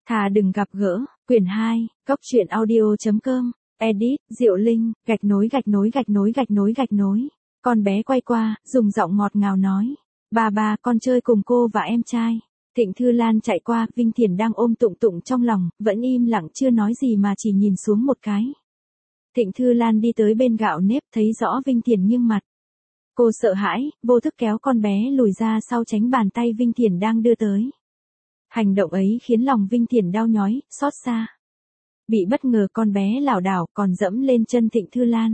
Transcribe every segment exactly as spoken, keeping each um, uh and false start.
Thà đừng gặp gỡ, quyển hai, góc truyện audio.com, edit, Diệu Linh, gạch nối gạch nối gạch nối gạch nối gạch nối. Con bé quay qua, dùng giọng ngọt ngào nói. Ba ba, con chơi cùng cô và em trai. Thịnh Thư Lan chạy qua, Vinh Thiển đang ôm Tụng Tụng trong lòng, vẫn im lặng chưa nói gì mà chỉ nhìn xuống một cái. Thịnh Thư Lan đi tới bên gạo nếp, thấy rõ Vinh Thiển nghiêng mặt. Cô sợ hãi, vô thức kéo con bé lùi ra sau tránh bàn tay Vinh Thiển đang đưa tới. Hành động ấy khiến lòng Vinh Thiển đau nhói, xót xa. Bị bất ngờ con bé lảo đảo còn dẫm lên chân Thịnh Thư Lan.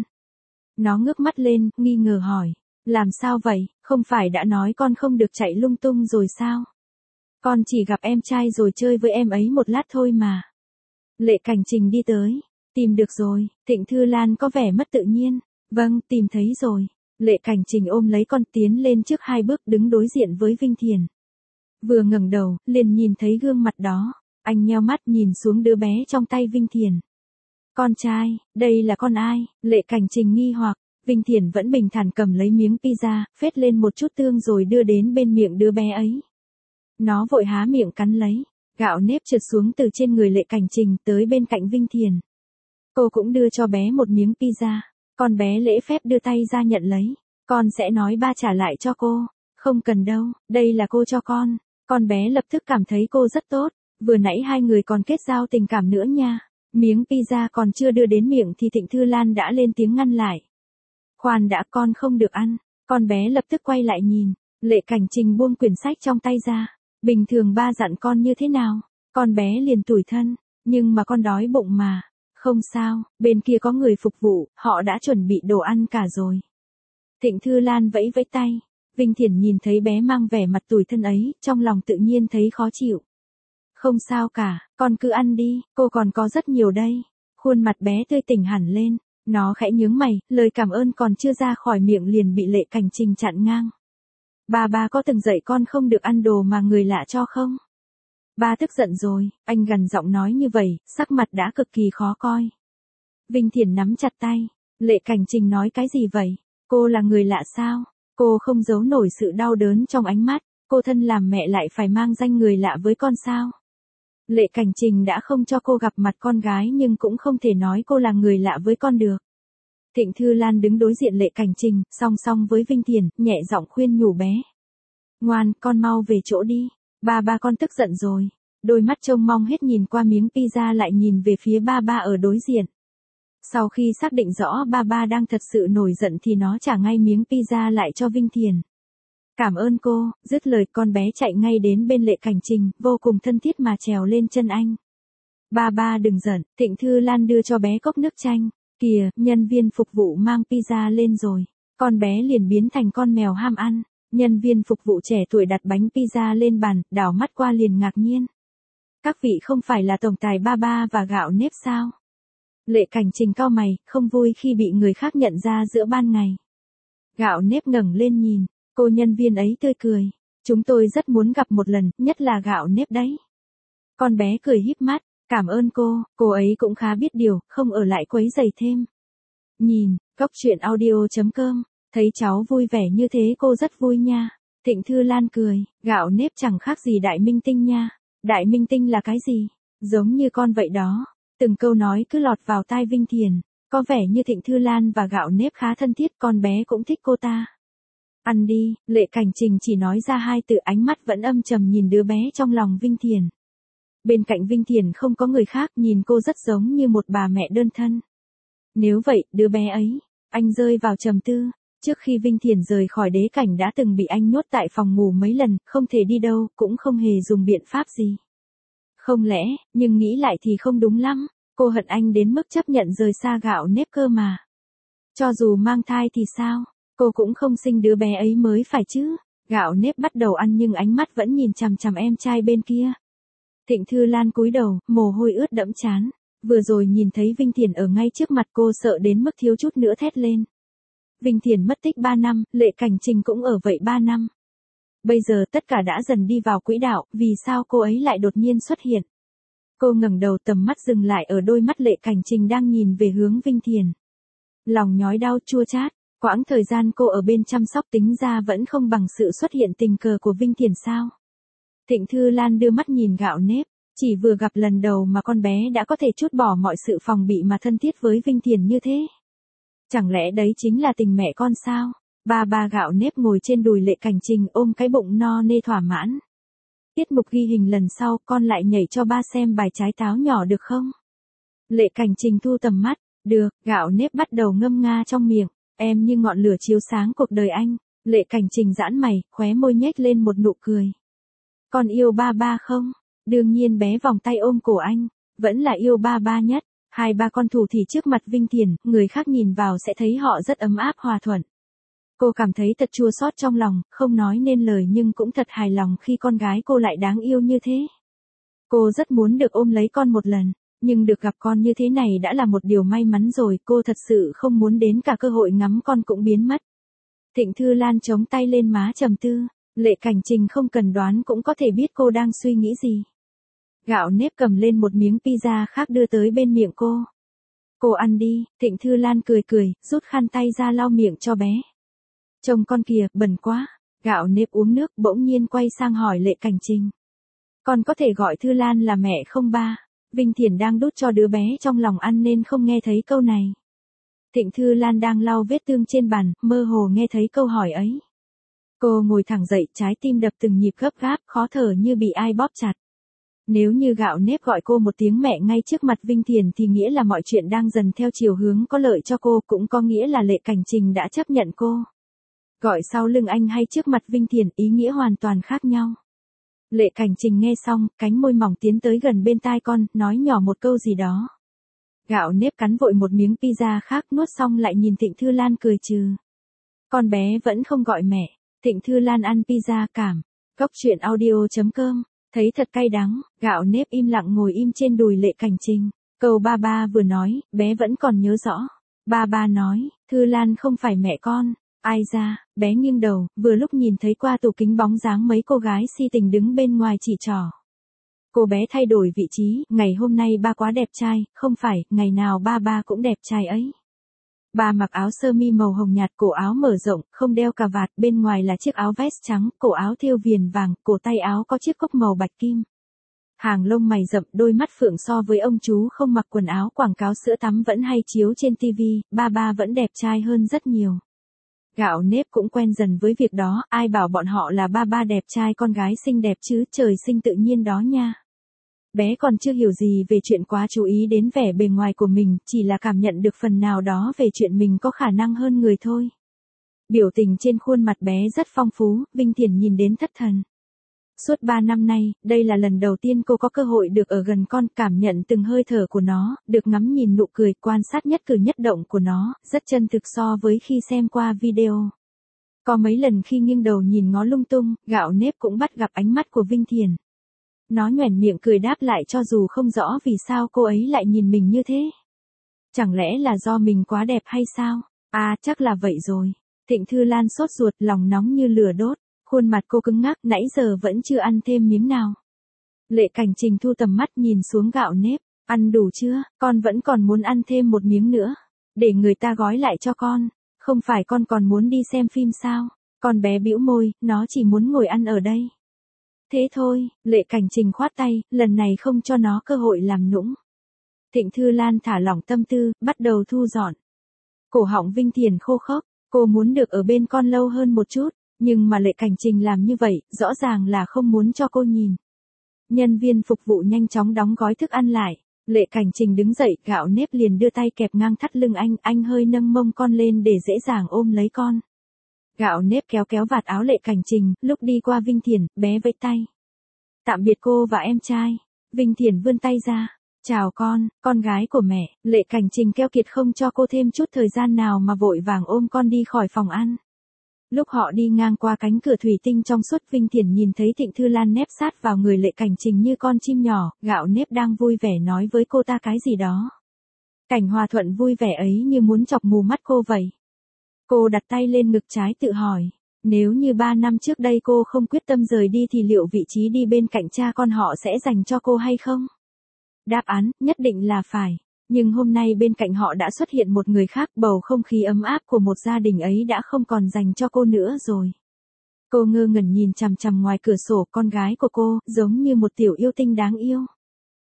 Nó ngước mắt lên, nghi ngờ hỏi. Làm sao vậy, không phải đã nói con không được chạy lung tung rồi sao? Con chỉ gặp em trai rồi chơi với em ấy một lát thôi mà. Lệ Cảnh Trình đi tới. Tìm được rồi, Thịnh Thư Lan có vẻ mất tự nhiên. Vâng, tìm thấy rồi. Lệ Cảnh Trình ôm lấy con tiến lên trước hai bước đứng đối diện với Vinh Thiển. Vừa ngẩng đầu, liền nhìn thấy gương mặt đó. Anh nheo mắt nhìn xuống đứa bé trong tay Vinh Thiển. Con trai, đây là con ai? Lệ Cảnh Trình nghi hoặc. Vinh Thiển vẫn bình thản cầm lấy miếng pizza, phết lên một chút tương rồi đưa đến bên miệng đứa bé ấy. Nó vội há miệng cắn lấy. Gạo nếp trượt xuống từ trên người Lệ Cảnh Trình tới bên cạnh Vinh Thiển. Cô cũng đưa cho bé một miếng pizza. Con bé lễ phép đưa tay ra nhận lấy. Con sẽ nói ba trả lại cho cô. Không cần đâu, đây là cô cho con. Con bé lập tức cảm thấy cô rất tốt. Vừa nãy hai người còn kết giao tình cảm nữa nha. Miếng pizza còn chưa đưa đến miệng thì Thịnh Thư Lan đã lên tiếng ngăn lại. Khoan đã, con không được ăn. Con bé lập tức quay lại nhìn. Lệ Cảnh Trình buông quyển sách trong tay ra. Bình thường ba dặn con như thế nào? Con bé liền tủi thân. Nhưng mà con đói bụng mà. Không sao, bên kia có người phục vụ, họ đã chuẩn bị đồ ăn cả rồi. Thịnh Thư Lan vẫy vẫy tay. Vinh Thiển nhìn thấy bé mang vẻ mặt tủi thân ấy, trong lòng tự nhiên thấy khó chịu. Không sao cả, con cứ ăn đi, cô còn có rất nhiều đây. Khuôn mặt bé tươi tỉnh hẳn lên. Nó khẽ nhướng mày, lời cảm ơn còn chưa ra khỏi miệng liền bị Lệ Cảnh Trình chặn ngang. Ba ba có từng dạy con không được ăn đồ mà người lạ cho không? Ba tức giận rồi, anh gằn giọng nói như vậy, sắc mặt đã cực kỳ khó coi. Vinh Thiển nắm chặt tay. Lệ Cảnh Trình nói cái gì vậy? Cô là người lạ sao? Cô không giấu nổi sự đau đớn trong ánh mắt. Cô thân làm mẹ lại phải mang danh người lạ với con sao? Lệ Cảnh Trình đã không cho cô gặp mặt con gái nhưng cũng không thể nói cô là người lạ với con được. Thịnh Thư Lan đứng đối diện Lệ Cảnh Trình, song song với Vinh Thiển, nhẹ giọng khuyên nhủ bé. Ngoan, con mau về chỗ đi. Ba ba con tức giận rồi. Đôi mắt trông mong hết nhìn qua miếng pizza lại nhìn về phía ba ba ở đối diện. Sau khi xác định rõ ba ba đang thật sự nổi giận thì nó trả ngay miếng pizza lại cho Vinh Thiển. Cảm ơn cô, dứt lời con bé chạy ngay đến bên Lệ Cảnh Trình, vô cùng thân thiết mà trèo lên chân anh. Ba ba đừng giận, Thịnh Thư Lan đưa cho bé cốc nước chanh. Kìa, nhân viên phục vụ mang pizza lên rồi. Con bé liền biến thành con mèo ham ăn. Nhân viên phục vụ trẻ tuổi đặt bánh pizza lên bàn, đảo mắt qua liền ngạc nhiên. Các vị không phải là tổng tài ba ba và gạo nếp sao? Lệ Cảnh Trình cau mày, không vui khi bị người khác nhận ra giữa ban ngày. Gạo nếp ngẩng lên nhìn. Cô nhân viên ấy tươi cười. Chúng tôi rất muốn gặp một lần, nhất là gạo nếp đấy. Con bé cười híp mắt. Cảm ơn cô, cô ấy cũng khá biết điều, không ở lại quấy rầy thêm. Nhìn, góc truyện audio.com, thấy cháu vui vẻ như thế cô rất vui nha. Thịnh Thư Lan cười, gạo nếp chẳng khác gì đại minh tinh nha. Đại minh tinh là cái gì? Giống như con vậy đó. Từng câu nói cứ lọt vào tai Vinh Thiển. Có vẻ như Thịnh Thư Lan và gạo nếp khá thân thiết, con bé cũng thích cô ta. Ăn đi, Lệ Cảnh Trình chỉ nói ra hai từ, ánh mắt vẫn âm trầm nhìn đứa bé trong lòng Vinh Thiển. Bên cạnh Vinh Thiển không có người khác, nhìn cô rất giống như một bà mẹ đơn thân. Nếu vậy, đứa bé ấy, anh rơi vào trầm tư. Trước khi Vinh Thiển rời khỏi đế cảnh đã từng bị anh nhốt tại phòng ngủ mấy lần, không thể đi đâu, cũng không hề dùng biện pháp gì. Không lẽ, nhưng nghĩ lại thì không đúng lắm, cô hận anh đến mức chấp nhận rời xa gạo nếp cơ mà. Cho dù mang thai thì sao, cô cũng không sinh đứa bé ấy mới phải chứ. Gạo nếp bắt đầu ăn nhưng ánh mắt vẫn nhìn chằm chằm em trai bên kia. Thịnh Thư Lan cúi đầu, mồ hôi ướt đẫm trán. Vừa rồi nhìn thấy Vinh Thiển ở ngay trước mặt cô sợ đến mức thiếu chút nữa thét lên. Vinh Thiển mất tích ba năm, Lệ Cảnh Trình cũng ở vậy ba năm. Bây giờ tất cả đã dần đi vào quỹ đạo, vì sao cô ấy lại đột nhiên xuất hiện? Cô ngẩng đầu, tầm mắt dừng lại ở đôi mắt Lệ Cảnh Trình đang nhìn về hướng Vinh Thiển. Lòng nhói đau chua chát, quãng thời gian cô ở bên chăm sóc tính ra vẫn không bằng sự xuất hiện tình cờ của Vinh Thiển sao? Thịnh Thư Lan đưa mắt nhìn gạo nếp, Chỉ vừa gặp lần đầu mà con bé đã có thể trút bỏ mọi sự phòng bị mà thân thiết với Vinh Thiền như thế. Chẳng lẽ đấy chính là tình mẹ con sao? Ba ba Gạo Nếp ngồi trên đùi Lệ Cảnh Trình ôm cái bụng no nê thỏa mãn. Tiết mục ghi hình lần sau con lại nhảy cho ba xem bài trái táo nhỏ được không? Lệ Cảnh Trình thu tầm mắt, được, Gạo Nếp bắt đầu ngâm nga trong miệng, em như ngọn lửa chiếu sáng cuộc đời anh. Lệ Cảnh Trình giãn mày, khóe môi nhếch lên một nụ cười. Con yêu ba ba không? Đương nhiên bé vòng tay ôm cổ anh, vẫn là yêu ba ba nhất. Hai ba con thủ thì trước mặt Vinh Thiền, người khác nhìn vào sẽ thấy họ rất ấm áp hòa thuận. Cô cảm thấy thật chua xót trong lòng, không nói nên lời nhưng cũng thật hài lòng khi con gái cô lại đáng yêu như thế. Cô rất muốn được ôm lấy con một lần, nhưng được gặp con như thế này đã là một điều may mắn rồi, cô thật sự không muốn đến cả cơ hội ngắm con cũng biến mất. Thịnh Thư Lan chống tay lên má trầm tư, Lệ Cảnh Trình không cần đoán cũng có thể biết cô đang suy nghĩ gì. Gạo Nếp cầm lên một miếng pizza khác đưa tới bên miệng cô. Cô ăn đi, Thịnh Thư Lan cười cười, rút khăn tay ra lau miệng cho bé. Trông con kìa, bẩn quá. Gạo Nếp uống nước bỗng nhiên quay sang hỏi Lệ Cảnh Trình. Con có thể gọi Thư Lan là mẹ không ba? Vinh Thiền đang đút cho đứa bé trong lòng ăn nên không nghe thấy câu này. Thịnh Thư Lan đang lau vết thương trên bàn, mơ hồ nghe thấy câu hỏi ấy. Cô ngồi thẳng dậy, trái tim đập từng nhịp gấp gáp, khó thở như bị ai bóp chặt. Nếu như Gạo Nếp gọi cô một tiếng mẹ ngay trước mặt Vinh Thiền thì nghĩa là mọi chuyện đang dần theo chiều hướng có lợi cho cô, cũng có nghĩa là Lệ Cảnh Trình đã chấp nhận cô. Gọi sau lưng anh hay trước mặt Vinh Thiền, ý nghĩa hoàn toàn khác nhau. Lệ Cảnh Trình nghe xong, cánh môi mỏng tiến tới gần bên tai con, nói nhỏ một câu gì đó. Gạo Nếp cắn vội một miếng pizza khác, nuốt xong lại nhìn Thịnh Thư Lan cười trừ. Con bé vẫn không gọi mẹ. Thịnh Thư Lan ăn pizza cảm. Cốc truyện audio chấm com. Thấy thật cay đắng, Gạo Nếp im lặng ngồi im trên đùi Lệ Cảnh Trình. Câu ba ba vừa nói, bé vẫn còn nhớ rõ. Ba ba nói, Thư Lan không phải mẹ con. Ai ra, bé nghiêng đầu, vừa lúc nhìn thấy qua tủ kính bóng dáng mấy cô gái si tình đứng bên ngoài chỉ trỏ. Cô bé thay đổi vị trí, ngày hôm nay ba quá đẹp trai, không phải, ngày nào ba ba cũng đẹp trai ấy. Ba mặc áo sơ mi màu hồng nhạt, cổ áo mở rộng, không đeo cà vạt, bên ngoài là chiếc áo vest trắng, cổ áo thêu viền vàng, cổ tay áo có chiếc cúc màu bạch kim. Hàng lông mày rậm, đôi mắt phượng so với ông chú không mặc quần áo quảng cáo sữa tắm vẫn hay chiếu trên tivi, ba ba vẫn đẹp trai hơn rất nhiều. Gạo Nếp cũng quen dần với việc đó, ai bảo bọn họ là ba ba đẹp trai con gái xinh đẹp chứ, trời sinh tự nhiên đó nha. Bé còn chưa hiểu gì về chuyện quá chú ý đến vẻ bề ngoài của mình, chỉ là cảm nhận được phần nào đó về chuyện mình có khả năng hơn người thôi. Biểu tình trên khuôn mặt bé rất phong phú, Vinh Thiền nhìn đến thất thần. Suốt ba năm nay, đây là lần đầu tiên cô có cơ hội được ở gần con, cảm nhận từng hơi thở của nó, được ngắm nhìn nụ cười, quan sát nhất cử nhất động của nó, rất chân thực so với khi xem qua video. Có mấy lần khi nghiêng đầu nhìn ngó lung tung, Gạo Nếp cũng bắt gặp ánh mắt của Vinh Thiền. Nó nhoẻn miệng cười đáp lại cho dù không rõ vì sao cô ấy lại nhìn mình như thế. Chẳng lẽ là do mình quá đẹp hay sao? À, chắc là vậy rồi. Thịnh Thư Lan sốt ruột, lòng nóng như lửa đốt. Khuôn mặt cô cứng ngắc, nãy giờ vẫn chưa ăn thêm miếng nào. Lệ Cảnh Trình thu tầm mắt nhìn xuống Gạo Nếp. Ăn đủ chưa? Con vẫn còn muốn ăn thêm một miếng nữa. Để người ta gói lại cho con. Không phải con còn muốn đi xem phim sao? Con bé bĩu môi, nó chỉ muốn ngồi ăn ở đây. Thế thôi, Lệ Cảnh Trình khoát tay, lần này không cho nó cơ hội làm nũng. Thịnh Thư Lan thả lỏng tâm tư, bắt đầu thu dọn. Cổ họng Vinh Thiền khô khốc, cô muốn được ở bên con lâu hơn một chút, nhưng mà Lệ Cảnh Trình làm như vậy, rõ ràng là không muốn cho cô nhìn. Nhân viên phục vụ nhanh chóng đóng gói thức ăn lại, Lệ Cảnh Trình đứng dậy, Gạo Nếp liền đưa tay kẹp ngang thắt lưng anh, anh hơi nâng mông con lên để dễ dàng ôm lấy con. Gạo Nếp kéo kéo vạt áo Lệ Cảnh Trình, lúc đi qua Vinh Thiền, bé vẫy tay. Tạm biệt cô và em trai. Vinh Thiền vươn tay ra. Chào con, con gái của mẹ. Lệ Cảnh Trình keo kiệt không cho cô thêm chút thời gian nào mà vội vàng ôm con đi khỏi phòng ăn. Lúc họ đi ngang qua cánh cửa thủy tinh trong suốt, Vinh Thiền nhìn thấy Thịnh Thư Lan nép sát vào người Lệ Cảnh Trình như con chim nhỏ, Gạo Nếp đang vui vẻ nói với cô ta cái gì đó. Cảnh hòa thuận vui vẻ ấy như muốn chọc mù mắt cô vậy. Cô đặt tay lên ngực trái tự hỏi, nếu như ba năm trước đây cô không quyết tâm rời đi thì liệu vị trí đi bên cạnh cha con họ sẽ dành cho cô hay không? Đáp án, nhất định là phải. Nhưng hôm nay bên cạnh họ đã xuất hiện một người khác, bầu không khí ấm áp của một gia đình ấy đã không còn dành cho cô nữa rồi. Cô ngơ ngẩn nhìn chằm chằm ngoài cửa sổ, con gái của cô, giống như một tiểu yêu tinh đáng yêu.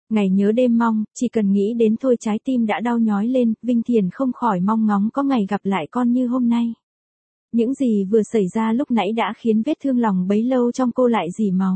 Ngày nhớ đêm mong, chỉ cần nghĩ đến thôi trái tim đã đau nhói lên, Vinh Thiền không khỏi mong ngóng có ngày gặp lại con như hôm nay. Những gì vừa xảy ra lúc nãy đã khiến vết thương lòng bấy lâu trong cô lại rỉ máu.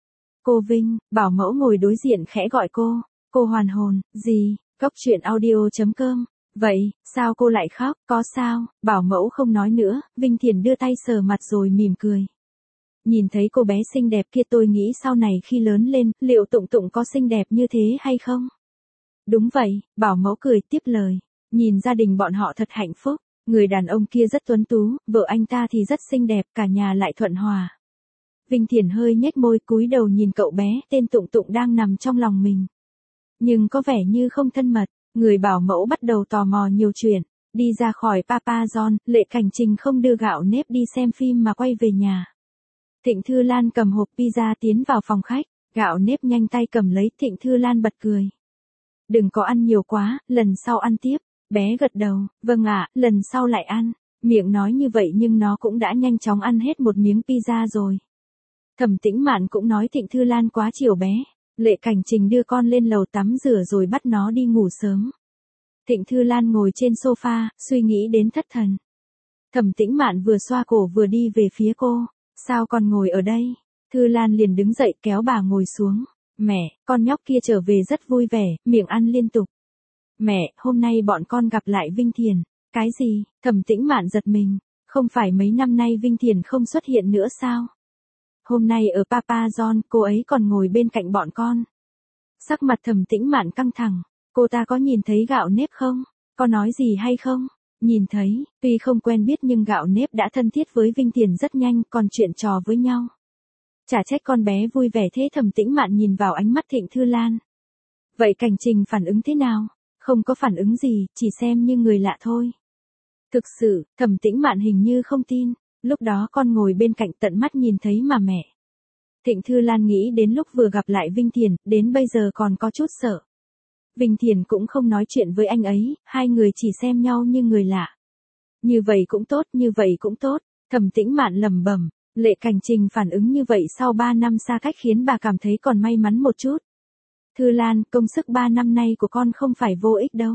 Cô Vinh, bảo mẫu ngồi đối diện khẽ gọi cô. Cô hoàn hồn, gì, Cốc truyện audio chấm com. Vậy, sao cô lại khóc, có sao, bảo mẫu không nói nữa, Vinh Thiền đưa tay sờ mặt rồi mỉm cười. Nhìn thấy cô bé xinh đẹp kia tôi nghĩ sau này khi lớn lên, liệu Tụng Tụng có xinh đẹp như thế hay không? Đúng vậy, bảo mẫu cười tiếp lời. Nhìn gia đình bọn họ thật hạnh phúc, người đàn ông kia rất tuấn tú, vợ anh ta thì rất xinh đẹp, cả nhà lại thuận hòa. Vinh Thiền hơi nhếch môi cúi đầu nhìn cậu bé tên Tụng Tụng đang nằm trong lòng mình. Nhưng có vẻ như không thân mật, người bảo mẫu bắt đầu tò mò nhiều chuyện. Đi ra khỏi Papa John, Lệ Cảnh Trình không đưa gạo nếp đi xem phim mà quay về nhà. Thịnh Thư Lan cầm hộp pizza tiến vào phòng khách, gạo nếp nhanh tay cầm lấy, Thịnh Thư Lan bật cười. Đừng có ăn nhiều quá, lần sau ăn tiếp. Bé gật đầu, vâng ạ, lần sau lại ăn. Miệng nói như vậy nhưng nó cũng đã nhanh chóng ăn hết một miếng pizza rồi. Thẩm Tĩnh Mạn cũng nói Thịnh Thư Lan quá chiều bé. Lệ Cảnh Trình đưa con lên lầu tắm rửa rồi bắt nó đi ngủ sớm. Thịnh Thư Lan ngồi trên sofa, suy nghĩ đến thất thần. Thẩm Tĩnh Mạn vừa xoa cổ vừa đi về phía cô. Sao con ngồi ở đây? Thư Lan liền đứng dậy kéo bà ngồi xuống. Mẹ, con nhóc kia trở về rất vui vẻ, miệng ăn liên tục. Mẹ, hôm nay bọn con gặp lại Vinh Thiền. Cái gì? Thẩm Tĩnh Mạn giật mình. Không phải mấy năm nay Vinh Thiền không xuất hiện nữa sao? Hôm nay ở Papa John, cô ấy còn ngồi bên cạnh bọn con. Sắc mặt Thẩm Tĩnh Mạn căng thẳng. Cô ta có nhìn thấy gạo nếp không? Có nói gì hay không? Nhìn thấy, tuy không quen biết nhưng gạo nếp đã thân thiết với Vinh Thiền rất nhanh, còn chuyện trò với nhau. Chả trách con bé vui vẻ thế. Thẩm Tĩnh Mạn nhìn vào ánh mắt Thịnh Thư Lan. Vậy Cảnh Trình phản ứng thế nào? Không có phản ứng gì, chỉ xem như người lạ thôi. Thực sự, Thẩm Tĩnh Mạn hình như không tin. Lúc đó con ngồi bên cạnh tận mắt nhìn thấy mà mẹ. Thịnh Thư Lan nghĩ đến lúc vừa gặp lại Vinh Thiền, đến bây giờ còn có chút sợ. Vinh Thiền cũng không nói chuyện với anh ấy, hai người chỉ xem nhau như người lạ. Như vậy cũng tốt, như vậy cũng tốt. Thẩm Tĩnh Mạn lẩm bẩm. Lệ Cảnh Trình phản ứng như vậy sau ba năm xa cách khiến bà cảm thấy còn may mắn một chút. Thư Lan, công sức ba năm nay của con không phải vô ích đâu.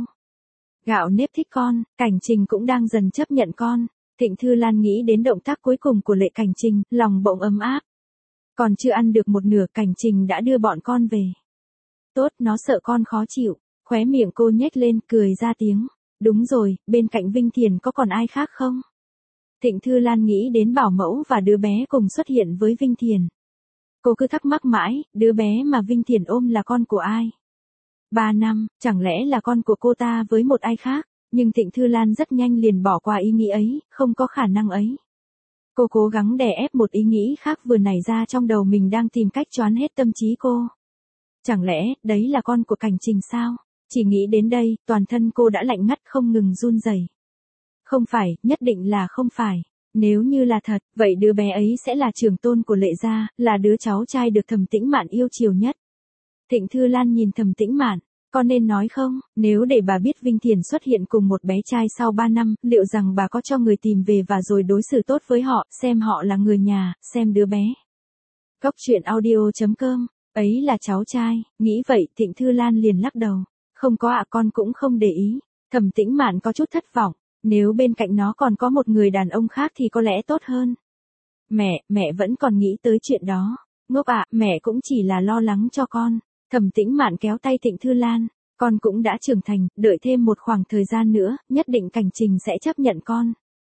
Gạo nếp thích con, Cảnh Trình cũng đang dần chấp nhận con. Thịnh Thư Lan nghĩ đến động tác cuối cùng của Lệ Cảnh Trình, lòng bỗng ấm áp. Còn chưa ăn được một nửa Cảnh Trình đã đưa bọn con về. Tốt, nó sợ con khó chịu. Khóe miệng cô nhếch lên, cười ra tiếng. Đúng rồi, bên cạnh Vinh Thiền có còn ai khác không? Thịnh Thư Lan nghĩ đến bảo mẫu và đứa bé cùng xuất hiện với Vinh Thiền. Cô cứ thắc mắc mãi, đứa bé mà Vinh Thiền ôm là con của ai? Ba năm, chẳng lẽ là con của cô ta với một ai khác? Nhưng Thịnh Thư Lan rất nhanh liền bỏ qua ý nghĩ ấy, không có khả năng ấy. Cô cố gắng đè ép một ý nghĩ khác vừa nảy ra trong đầu mình đang tìm cách choán hết tâm trí cô. Chẳng lẽ, đấy là con của Cảnh Trình sao? Chỉ nghĩ đến đây, toàn thân cô đã lạnh ngắt không ngừng run rẩy. Không phải, nhất định là không phải. Nếu như là thật, vậy đứa bé ấy sẽ là trưởng tôn của Lệ gia, là đứa cháu trai được Thẩm Tĩnh Mạn yêu chiều nhất. Thịnh Thư Lan nhìn Thẩm Tĩnh Mạn, con nên nói không, nếu để bà biết Vinh Thiền xuất hiện cùng một bé trai sau ba năm, liệu rằng bà có cho người tìm về và rồi đối xử tốt với họ, xem họ là người nhà, xem đứa bé. Cốc truyện audio chấm com, ấy là cháu trai, nghĩ vậy Thịnh Thư Lan liền lắc đầu. Không có ạ, con cũng không để ý. Thẩm Tĩnh Mạn có chút thất vọng. Nếu bên cạnh nó còn có một người đàn ông khác thì có lẽ tốt hơn. Mẹ, mẹ vẫn còn nghĩ tới chuyện đó. Ngốc ạ, mẹ cũng chỉ là lo lắng cho con. Thẩm Tĩnh Mạn kéo tay Thịnh Thư Lan. Con cũng đã trưởng thành, đợi thêm một khoảng thời gian nữa, nhất định Cảnh Trình sẽ chấp nhận con.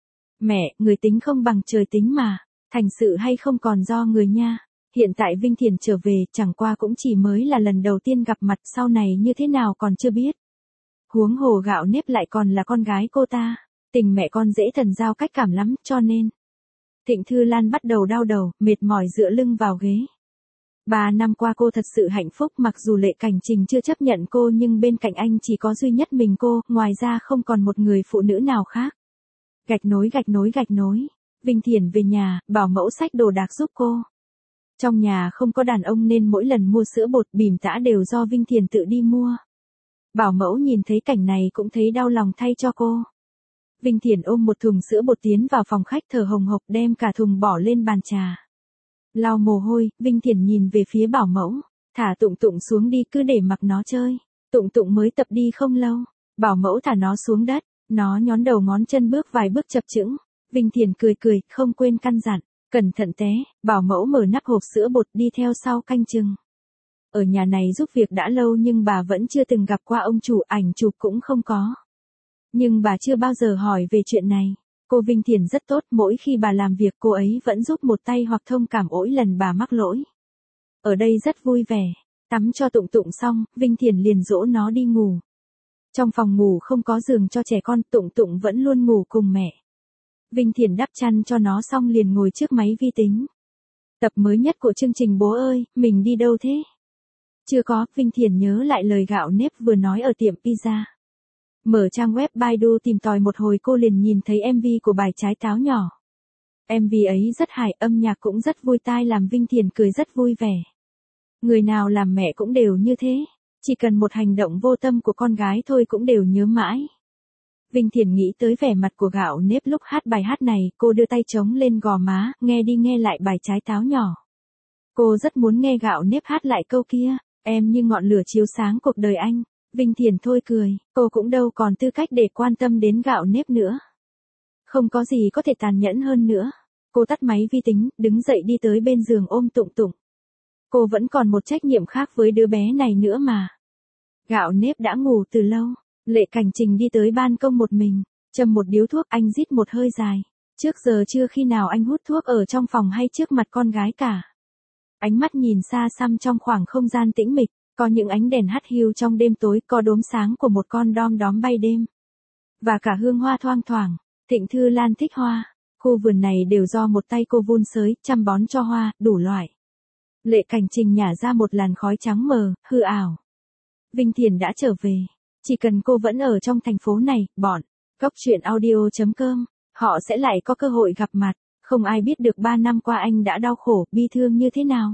Mẹ, người tính không bằng trời tính mà. Thành sự hay không còn do người nha. Hiện tại Vinh Thiền trở về, chẳng qua cũng chỉ mới là lần đầu tiên gặp mặt, sau này như thế nào còn chưa biết. Huống hồ gạo nếp lại còn là con gái cô ta. Tình mẹ con dễ thần giao cách cảm lắm, cho nên. Thịnh Thư Lan bắt đầu đau đầu, mệt mỏi dựa lưng vào ghế. Ba năm qua cô thật sự hạnh phúc, mặc dù Lệ Cảnh Trình chưa chấp nhận cô nhưng bên cạnh anh chỉ có duy nhất mình cô, ngoài ra không còn một người phụ nữ nào khác. Gạch nối gạch nối gạch nối. Vinh Thiền về nhà, bảo mẫu xách đồ đạc giúp cô. Trong nhà không có đàn ông nên mỗi lần mua sữa bột bìm tã đều do Vinh Thiền tự đi mua. Bảo mẫu nhìn thấy cảnh này cũng thấy đau lòng thay cho cô. Vinh Thiền ôm một thùng sữa bột tiến vào phòng khách thở hồng hộc đem cả thùng bỏ lên bàn trà. Lau mồ hôi, Vinh Thiền nhìn về phía bảo mẫu. Thả Tụng Tụng xuống đi, cứ để mặc nó chơi. Tụng Tụng mới tập đi không lâu. Bảo mẫu thả nó xuống đất. Nó nhón đầu ngón chân bước vài bước chập chững. Vinh Thiền cười cười, không quên căn dặn. Cẩn thận té. Bảo mẫu mở nắp hộp sữa bột đi theo sau canh chừng. Ở nhà này giúp việc đã lâu nhưng bà vẫn chưa từng gặp qua ông chủ, ảnh chụp cũng không có. Nhưng bà chưa bao giờ hỏi về chuyện này. Cô Vinh Thiền rất tốt, mỗi khi bà làm việc cô ấy vẫn giúp một tay hoặc thông cảm mỗi lần bà mắc lỗi. Ở đây rất vui vẻ. Tắm cho Tụng Tụng xong, Vinh Thiền liền dỗ nó đi ngủ. Trong phòng ngủ không có giường cho trẻ con, Tụng Tụng vẫn luôn ngủ cùng mẹ. Vinh Thiền đắp chăn cho nó xong liền ngồi trước máy vi tính. Tập mới nhất của chương trình Bố ơi, mình đi đâu thế? Chưa có, Vinh Thiền nhớ lại lời Gạo Nếp vừa nói ở tiệm pizza. Mở trang web Baidu tìm tòi một hồi cô liền nhìn thấy em vê của bài Trái Táo Nhỏ. em vê ấy rất hài, âm nhạc cũng rất vui tai làm Vinh Thiền cười rất vui vẻ. Người nào làm mẹ cũng đều như thế. Chỉ cần một hành động vô tâm của con gái thôi cũng đều nhớ mãi. Vinh Thiền nghĩ tới vẻ mặt của Gạo Nếp lúc hát bài hát này, cô đưa tay trống lên gò má, nghe đi nghe lại bài Trái Táo Nhỏ. Cô rất muốn nghe Gạo Nếp hát lại câu kia, em như ngọn lửa chiếu sáng cuộc đời anh. Vinh Thiền thôi cười, cô cũng đâu còn tư cách để quan tâm đến Gạo Nếp nữa. Không có gì có thể tàn nhẫn hơn nữa. Cô tắt máy vi tính, đứng dậy đi tới bên giường ôm Tụng Tụng. Cô vẫn còn một trách nhiệm khác với đứa bé này nữa mà. Gạo Nếp đã ngủ từ lâu. Lệ Cảnh Trình đi tới ban công một mình, châm một điếu thuốc, anh rít một hơi dài. Trước giờ chưa khi nào anh hút thuốc ở trong phòng hay trước mặt con gái cả. Ánh mắt nhìn xa xăm trong khoảng không gian tĩnh mịch, có những ánh đèn hắt hiu trong đêm tối, có đốm sáng của một con đom đóm bay đêm. Và cả hương hoa thoang thoảng. Thịnh Thư Lan thích hoa, khu vườn này đều do một tay cô vun sới, chăm bón cho hoa, đủ loại. Lệ Cảnh Trình nhả ra một làn khói trắng mờ, hư ảo. Vinh Thiền đã trở về. Chỉ cần cô vẫn ở trong thành phố này, bọn Góc Chuyện Audio chấm com, họ sẽ lại có cơ hội gặp mặt. Không ai biết được ba năm qua anh đã đau khổ, bi thương như thế nào.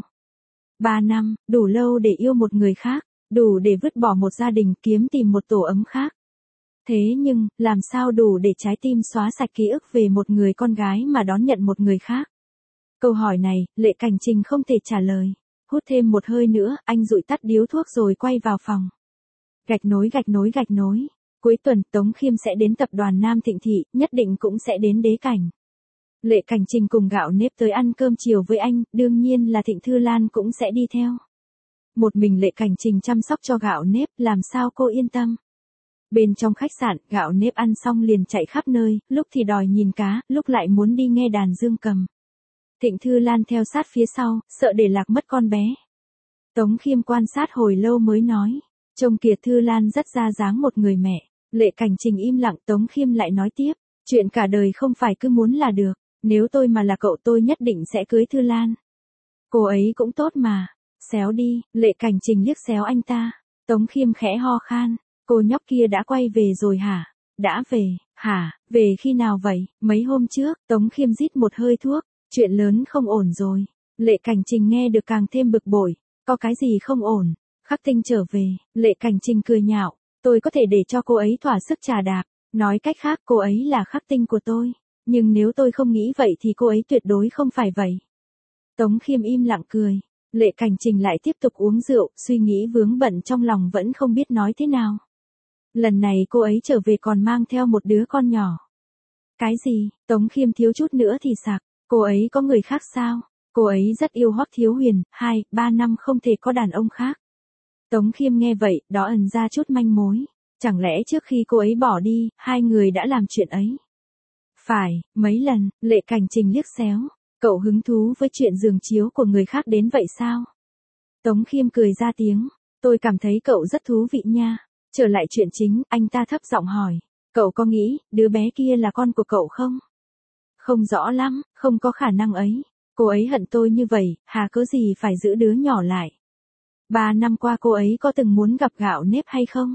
Ba năm, đủ lâu để yêu một người khác, đủ để vứt bỏ một gia đình, kiếm tìm một tổ ấm khác. Thế nhưng, làm sao đủ để trái tim xóa sạch ký ức về một người con gái mà đón nhận một người khác? Câu hỏi này, Lệ Cảnh Trình không thể trả lời. Hút thêm một hơi nữa, anh dụi tắt điếu thuốc rồi quay vào phòng. Gạch nối gạch nối gạch nối. Cuối tuần, Tống Khiêm sẽ đến tập đoàn Nam Thịnh Thị, nhất định cũng sẽ đến Đế Cảnh. Lệ Cảnh Trình cùng Gạo Nếp tới ăn cơm chiều với anh, đương nhiên là Thịnh Thư Lan cũng sẽ đi theo. Một mình Lệ Cảnh Trình chăm sóc cho Gạo Nếp, làm sao cô yên tâm. Bên trong khách sạn, Gạo Nếp ăn xong liền chạy khắp nơi, lúc thì đòi nhìn cá, lúc lại muốn đi nghe đàn dương cầm. Thịnh Thư Lan theo sát phía sau, sợ để lạc mất con bé. Tống Khiêm quan sát hồi lâu mới nói, trông kìa Thư Lan rất ra dáng một người mẹ. Lệ Cảnh Trình im lặng, Tống Khiêm lại nói tiếp, chuyện cả đời không phải cứ muốn là được, nếu tôi mà là cậu tôi nhất định sẽ cưới Thư Lan. Cô ấy cũng tốt mà, xéo đi. Lệ Cảnh Trình liếc xéo anh ta. Tống Khiêm khẽ ho khan, cô nhóc kia đã quay về rồi hả? Đã về, hả? Về khi nào vậy? Mấy hôm trước. Tống Khiêm rít một hơi thuốc, chuyện lớn không ổn rồi. Lệ Cảnh Trình nghe được càng thêm bực bội, có cái gì không ổn? Khắc Tinh trở về. Lệ Cảnh Trình cười nhạo, tôi có thể để cho cô ấy thỏa sức trà đạp, nói cách khác cô ấy là Khắc Tinh của tôi, nhưng nếu tôi không nghĩ vậy thì cô ấy tuyệt đối không phải vậy. Tống Khiêm im lặng cười. Lệ Cảnh Trình lại tiếp tục uống rượu, suy nghĩ vướng bận trong lòng vẫn không biết nói thế nào. Lần này cô ấy trở về còn mang theo một đứa con nhỏ. Cái gì? Tống Khiêm thiếu chút nữa thì sặc. Cô ấy có người khác sao? Cô ấy rất yêu Hoắc Thiếu Huyền, hai, ba năm không thể có đàn ông khác. Tống Khiêm nghe vậy, đó ẩn ra chút manh mối. Chẳng lẽ trước khi cô ấy bỏ đi, hai người đã làm chuyện ấy? Phải, mấy lần. Lệ Cảnh Trình liếc xéo. Cậu hứng thú với chuyện giường chiếu của người khác đến vậy sao? Tống Khiêm cười ra tiếng. Tôi cảm thấy cậu rất thú vị nha. Trở lại chuyện chính, anh ta thấp giọng hỏi. Cậu có nghĩ, đứa bé kia là con của cậu không? Không rõ lắm, không có khả năng ấy. Cô ấy hận tôi như vậy, hà cớ gì phải giữ đứa nhỏ lại? Ba năm qua cô ấy có từng muốn gặp Gạo Nếp hay không?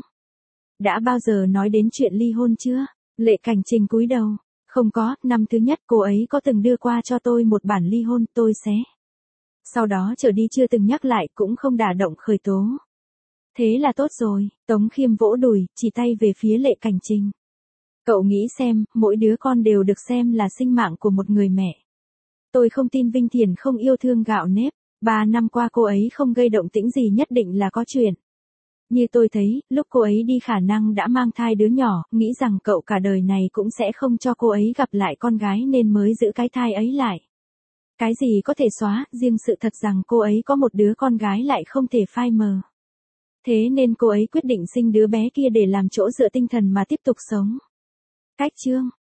Đã bao giờ nói đến chuyện ly hôn chưa? Lệ Cảnh Trình cúi đầu. Không có, năm thứ nhất cô ấy có từng đưa qua cho tôi một bản ly hôn, tôi xé. Sau đó trở đi chưa từng nhắc lại, cũng không đả động khởi tố. Thế là tốt rồi. Tống Khiêm vỗ đùi, chỉ tay về phía Lệ Cảnh Trình. Cậu nghĩ xem, mỗi đứa con đều được xem là sinh mạng của một người mẹ. Tôi không tin Vinh Thiền không yêu thương Gạo Nếp. Ba năm qua cô ấy không gây động tĩnh gì nhất định là có chuyện. Như tôi thấy, lúc cô ấy đi khả năng đã mang thai đứa nhỏ, nghĩ rằng cậu cả đời này cũng sẽ không cho cô ấy gặp lại con gái nên mới giữ cái thai ấy lại. Cái gì có thể xóa, riêng sự thật rằng cô ấy có một đứa con gái lại không thể phai mờ. Thế nên cô ấy quyết định sinh đứa bé kia để làm chỗ dựa tinh thần mà tiếp tục sống. Cách chương